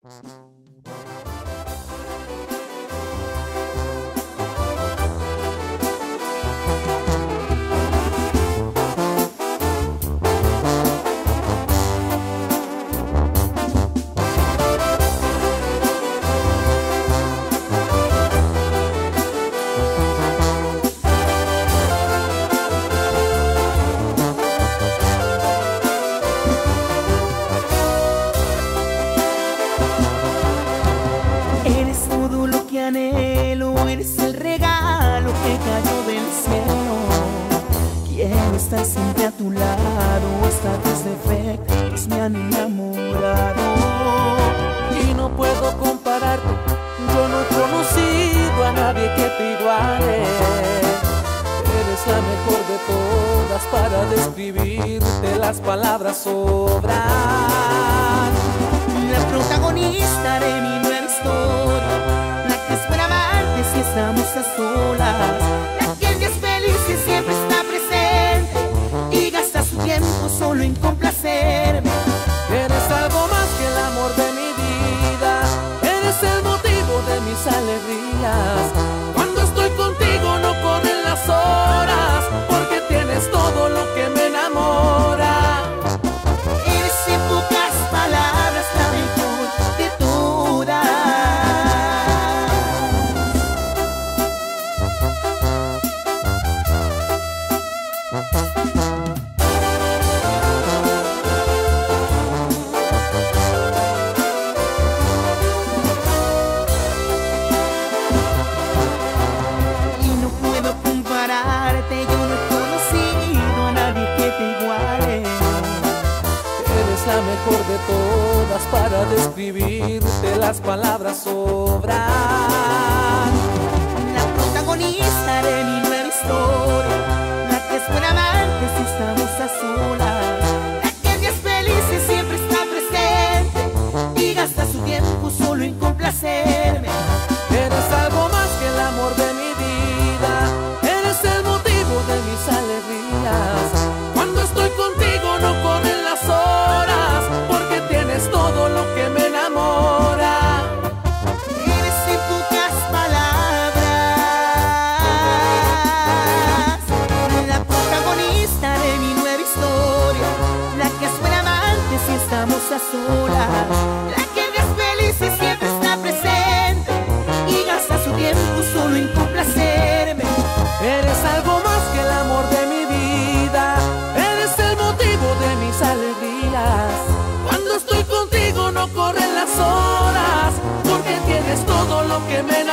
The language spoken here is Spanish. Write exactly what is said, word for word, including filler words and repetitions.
Eres todo lo que anhelo, eres el regalo que cayó del cielo. Quiero estar siempre a tu lado, hasta tus defectos me han enamorado. Y no puedo compararte, yo no he conocido a nadie que te iguale. Eres la mejor de todas, para describirte las palabras sobran. La protagonista de mi nueva historia, la que espera amarte si estamos a solas, la que es feliz y siempre está presente y gasta su tiempo solo en complacerme. Eres algo más que el amor de mi vida, eres el motivo de mis alegrías. Cuando estoy contigo no corren las horas, porque tienes todo lo que me enamora. Eres en pocas palabras la mejor de todas. Y no puedo compararte, yo no he conocido a nadie que te iguale. Eres la mejor de todas, para describirte las palabras sobran. La protagonista de mi nueva historia, la que espera amarte si estamos a solas, la que es feliz y siempre está presente y gasta su tiempo solo en complacerme. Eres algo más que el amor de mi vida, eres el motivo de mis alegrías. Cuando estoy contigo no corren las horas, porque tienes todo lo que me enamora. Eres en pocas palabras la protagonista de mi nueva historia, la que espera amante si estamos a solas, la que es feliz y siempre está presente y gasta su tiempo solo en complacerme. Eres algo más que el amor de mi vida, eres el motivo de mis alegrías. Cuando estoy contigo no corren las horas, porque tienes todo lo que me enamora.